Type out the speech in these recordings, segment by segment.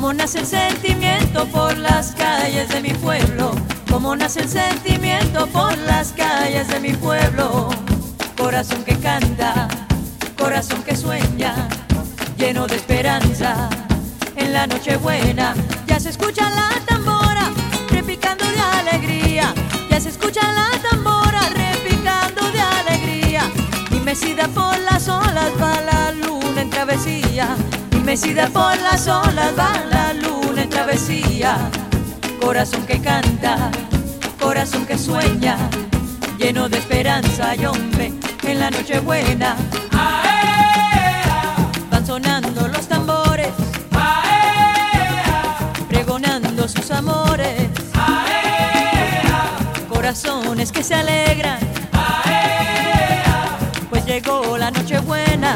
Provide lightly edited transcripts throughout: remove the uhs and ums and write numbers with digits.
Cómo nace el sentimiento por las calles de mi pueblo, cómo nace el sentimiento por las calles de mi pueblo. Corazón que canta, corazón que sueña, lleno de esperanza. En la noche buena ya se escucha la tambora, repicando de alegría. Ya se escucha la tambora, repicando de alegría. Y mecida por las olas va la luna en travesía. Y mecida por las olas va la luna en travesía. Corazón que canta, corazón que sueña, lleno de esperanza y hombre, en la noche buena van sonando los tambores, pregonando sus amores, corazones que se alegran, pues llegó la noche buena.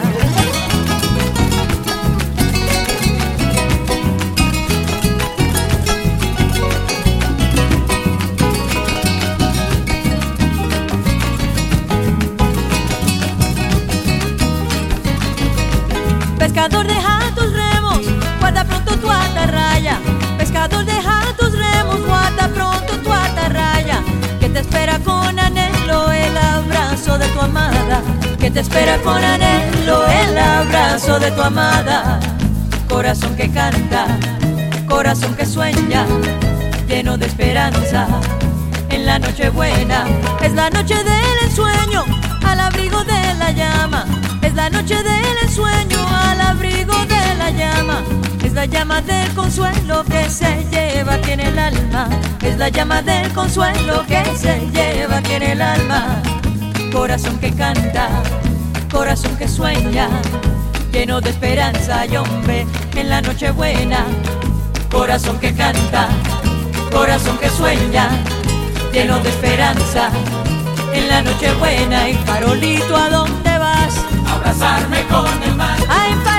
Pescador, deja tus remos, guarda pronto tu atarraya. Pescador, deja tus remos, guarda pronto tu atarraya. Que te espera con anhelo el abrazo de tu amada. Que te espera con anhelo el abrazo de tu amada. Corazón que canta, corazón que sueña, lleno de esperanza. En la noche buena es la noche del ensueño, al abrigo de la llama. Es la noche del ensueño, al abrigo de la llama. Es la llama del consuelo que se lleva aquí en el alma. Es la llama del consuelo que se lleva aquí en el alma. Corazón que canta, corazón que sueña, lleno de esperanza y hombre, en la noche buena. Corazón que canta, corazón que sueña, lleno de esperanza, en la noche buena. Y farolito, ¿a dónde vas? Abrazarme con el mar. Ay,